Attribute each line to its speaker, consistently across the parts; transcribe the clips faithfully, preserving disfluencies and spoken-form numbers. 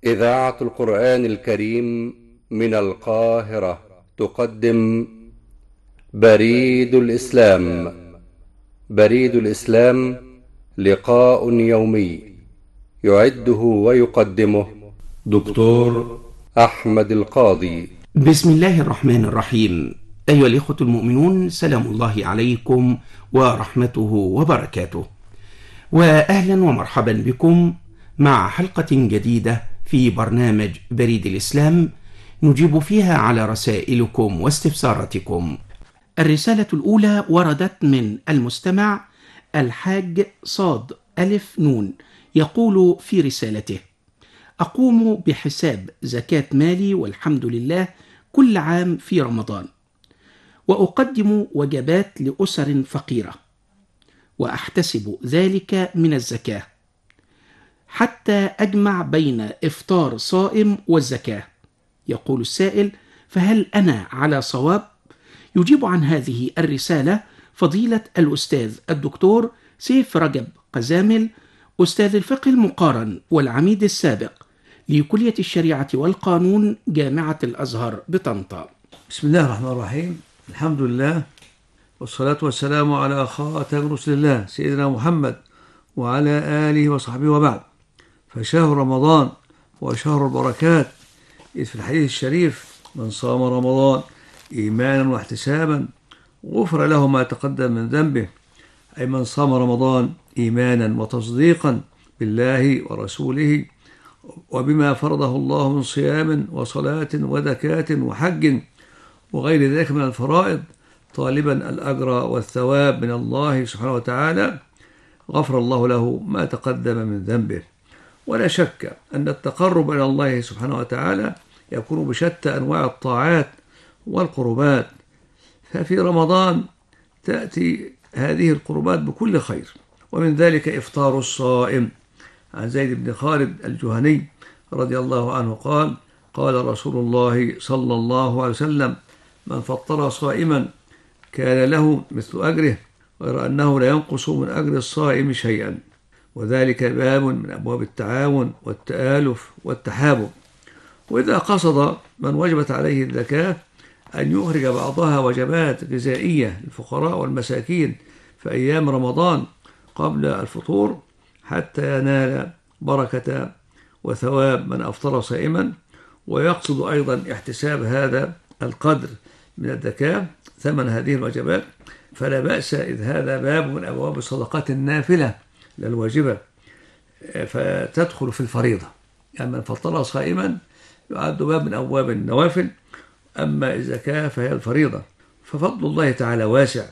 Speaker 1: إذاعة القرآن الكريم من القاهرة تقدم بريد الإسلام. بريد الإسلام لقاء يومي يعده ويقدمه دكتور أحمد القاضي.
Speaker 2: بسم الله الرحمن الرحيم. أيها الإخوة المؤمنون، سلام الله عليكم ورحمته وبركاته، وأهلا ومرحبا بكم مع حلقة جديدة في برنامج بريد الإسلام نجيب فيها على رسائلكم واستفساراتكم. الرسالة الأولى وردت من المستمع الحاج صاد ألف نون، يقول في رسالته: أقوم بحساب زكاة مالي والحمد لله كل عام في رمضان، وأقدم وجبات لأسر فقيرة، وأحتسب ذلك من الزكاة حتى أجمع بين إفطار صائم والزكاة. يقول السائل: فهل أنا على صواب؟ يجيب عن هذه الرسالة فضيلة الأستاذ الدكتور سيف رجب قزامل، أستاذ الفقه المقارن والعميد السابق لكلية الشريعة والقانون جامعة الأزهر بطنطا.
Speaker 3: بسم الله الرحمن الرحيم. الحمد لله والصلاة والسلام على خاتم رسل الله سيدنا محمد وعلى آله وصحبه وبعد. فشهر رمضان وشهر البركات، إذ في الحديث الشريف: من صام رمضان إيمانا واحتسابا غفر له ما تقدم من ذنبه. أي من صام رمضان إيمانا وتصديقا بالله ورسوله وبما فرضه الله من صيام وصلاة وزكاة وحج وغير ذلك من الفرائض، طالبا الأجر والثواب من الله سبحانه وتعالى، غفر الله له ما تقدم من ذنبه. ولا شك أن التقرب إلى الله سبحانه وتعالى يكون بشتى أنواع الطاعات والقربات، ففي رمضان تأتي هذه القربات بكل خير، ومن ذلك إفطار الصائم. عن زيد بن خالد الجهني رضي الله عنه قال: قال رسول الله صلى الله عليه وسلم: من فطر صائما كان له مثل أجره، غير أنه لا ينقص من أجر الصائم شيئا، وذلك باب من أبواب التعاون والتآلف والتحابب. وإذا قصد من وجبت عليه الزكاة أن يخرج بعضها وجبات غذائية للفقراء والمساكين في أيام رمضان قبل الفطور حتى ينال بركة وثواب من أفطر صائما، ويقصد أيضا احتساب هذا القدر من الزكاة ثمن هذه الوجبات، فلا بأس، إذ هذا باب من أبواب الصدقات النافلة للواجبة فتدخل في الفريضة. يعني من فطر صائما يعد باب من أبواب النوافل، أما الزكاة فهي الفريضة. ففضل الله تعالى واسع،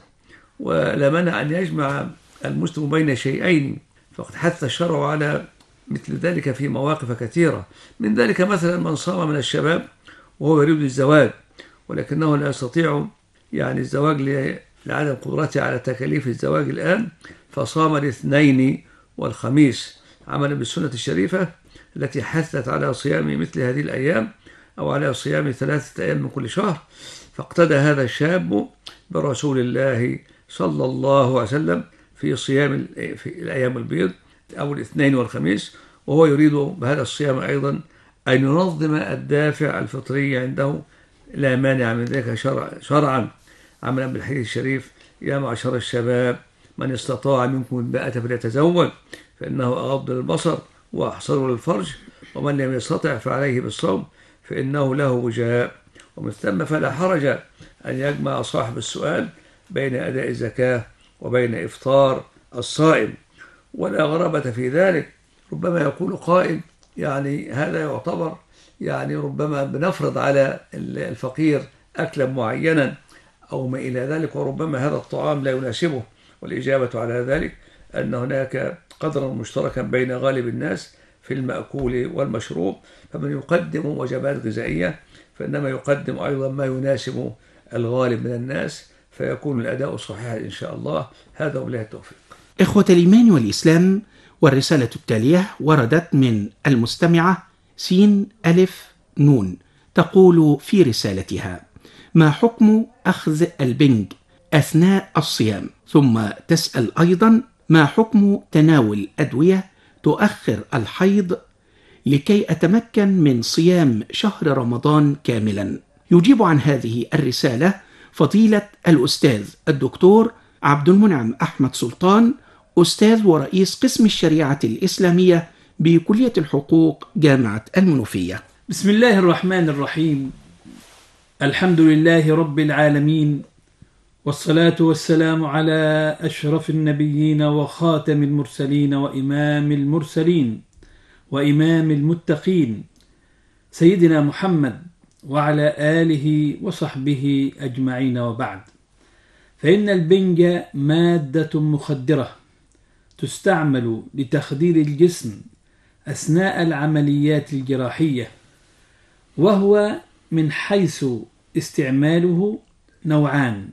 Speaker 3: ولا منع أن يجمع المسلم بين شيئين، فقد حث الشرع على مثل ذلك في مواقف كثيرة. من ذلك مثلا من صام من الشباب وهو يريد الزواج ولكنه لا يستطيع يعني الزواج لعدم قدرته على تكاليف الزواج الآن، فصام الاثنين والخميس عملا بالسنة الشريفة التي حثت على صيام مثل هذه الأيام، أو على صيام ثلاثة أيام من كل شهر. فاقتدى هذا الشاب برسول الله صلى الله عليه وسلم في صيام في الأيام البيض أو الاثنين والخميس، وهو يريد بهذا الصيام أيضا أن ينظم الدافع الفطري عنده، لا مانع من ذلك شرع شرعا، عملا بالحديث الشريف: يا معشر الشباب من استطاع منكم الباءة فليتزوج فإنه أغض للبصر وأحصر للفرج، ومن لم يستطع فعليه بالصوم فإنه له وجاء. ومن ثم فلا حرج أن يجمع صاحب السؤال بين أداء الزكاة وبين إفطار الصائم، ولا غرابة في ذلك. ربما يقول قائل: يعني هذا يعتبر يعني ربما بنفرض على الفقير أكلا معينا أو ما إلى ذلك، وربما هذا الطعام لا يناسبه. والإجابة على ذلك أن هناك قدرا مشتركا بين غالب الناس في المأكول والمشروب، فمن يقدم وجبات غذائية فإنما يقدم أيضا ما يناسب الغالب من الناس، فيكون الأداء صحيحا إن شاء الله. هذا وبالله التوفيق.
Speaker 2: إخوة الإيمان والإسلام، والرسالة التالية وردت من المستمعة سين ألف نون، تقول في رسالتها: ما حكم أخذ البنج أثناء الصيام؟ ثم تسأل أيضا: ما حكم تناول أدوية تؤخر الحيض لكي أتمكن من صيام شهر رمضان كاملا؟ يجيب عن هذه الرسالة فضيلة الأستاذ الدكتور عبد المنعم أحمد سلطان، أستاذ ورئيس قسم الشريعة الإسلامية بكلية الحقوق جامعة المنوفية.
Speaker 4: بسم الله الرحمن الرحيم. الحمد لله رب العالمين، والصلاة والسلام على أشرف النبيين وخاتم المرسلين وإمام المرسلين وإمام المتقين سيدنا محمد وعلى آله وصحبه أجمعين، وبعد. فإن البنج مادة مخدرة تستعمل لتخدير الجسم أثناء العمليات الجراحية، وهو من حيث استعماله نوعان: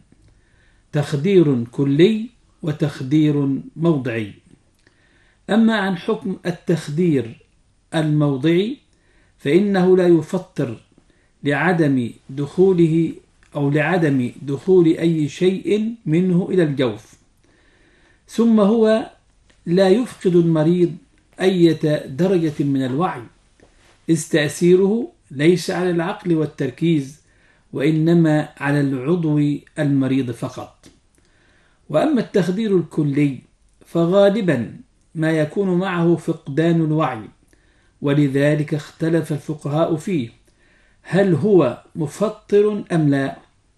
Speaker 4: تخدير كلي وتخدير موضعي. أما عن حكم التخدير الموضعي فإنه لا يفطر لعدم دخوله أو لعدم دخول أي شيء منه إلى الجوف، ثم هو لا يفقد المريض أي درجة من الوعي، إذ تأثيره ليس على العقل والتركيز، وإنما على العضو المريض فقط. وأما التخدير الكلي فغالبا ما يكون معه فقدان الوعي، ولذلك اختلف الفقهاء فيه هل هو مفطر أم لا.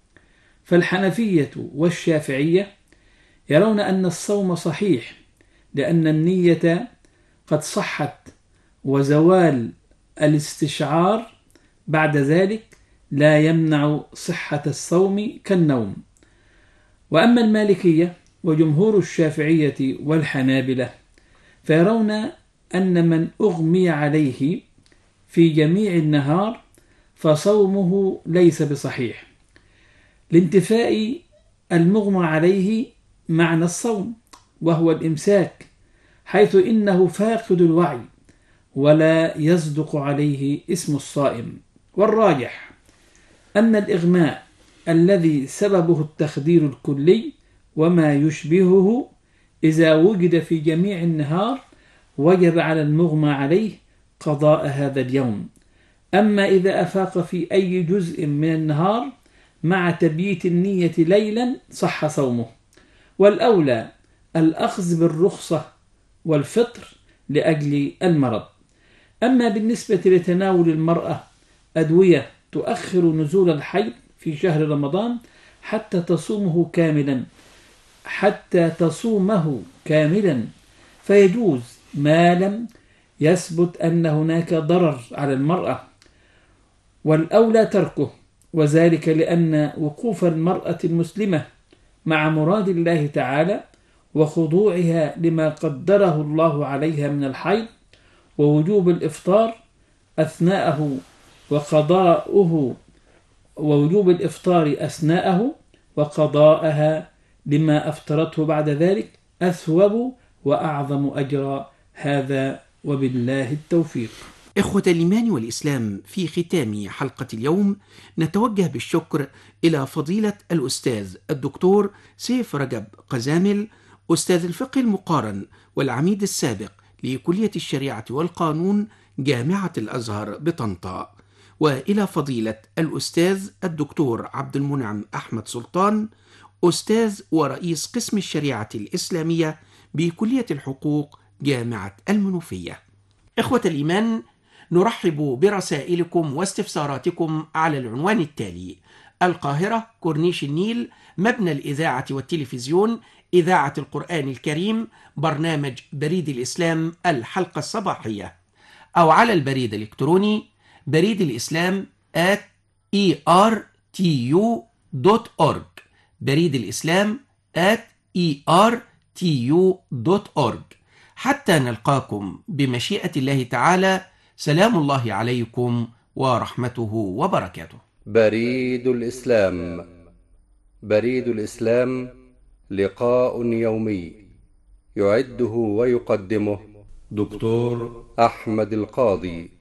Speaker 4: فالحنفية والشافعية يرون أن الصوم صحيح، لأن النية قد صحت، وزوال الاستشعار بعد ذلك لا يمنع صحة الصوم كالنوم. وأما المالكية وجمهور الشافعية والحنابلة فيرون أن من أغمي عليه في جميع النهار فصومه ليس بصحيح، لانتفاء المغمى عليه معنى الصوم وهو الإمساك، حيث إنه فاقد الوعي ولا يصدق عليه اسم الصائم. والراجح أن الإغماء الذي سببه التخدير الكلي وما يشبهه إذا وجد في جميع النهار وجب على المغمى عليه قضاء هذا اليوم. أما إذا أفاق في أي جزء من النهار مع تبييت النية ليلا صح صومه، والأولى الأخذ بالرخصة والفطر لأجل المرض. أما بالنسبة لتناول المرأة أدوية تؤخر نزول الحيض في شهر رمضان حتى تصومه كاملا حتى تصومه كاملا فيجوز ما لم يثبت أن هناك ضرر على المرأة، والأولى تركه، وذلك لأن وقوف المرأة المسلمة مع مراد الله تعالى وخضوعها لما قدره الله عليها من الحيض ووجوب الإفطار أثناءه وقضاؤه ووجوب الإفطار أثناءه وقضاءها لما أفطرته بعد ذلك أثوب وأعظم أجرا. هذا وبالله التوفيق.
Speaker 2: إخوة الإيمان والإسلام، في ختام حلقة اليوم نتوجه بالشكر إلى فضيلة الأستاذ الدكتور سيف رجب قزامل، أستاذ الفقه المقارن والعميد السابق لكلية الشريعة والقانون جامعة الأزهر بطنطا، وإلى فضيلة الأستاذ الدكتور عبد المنعم أحمد سلطان، أستاذ ورئيس قسم الشريعة الإسلامية بكلية الحقوق جامعة المنوفية. إخوة الإيمان، نرحب برسائلكم واستفساراتكم على العنوان التالي: القاهرة، كورنيش النيل، مبنى الإذاعة والتلفزيون، إذاعة القرآن الكريم، برنامج بريد الإسلام الحلقة الصباحية، أو على البريد الإلكتروني بريد الإسلام آت إي آر تي يو دوت أورج، بريد الإسلام آت إي آر تي يو دوت أورج. حتى نلقاكم بمشيئة الله تعالى، سلام الله عليكم ورحمته وبركاته.
Speaker 1: بريد الإسلام. بريد الإسلام لقاء يومي يعده ويقدمه دكتور أحمد القاضي.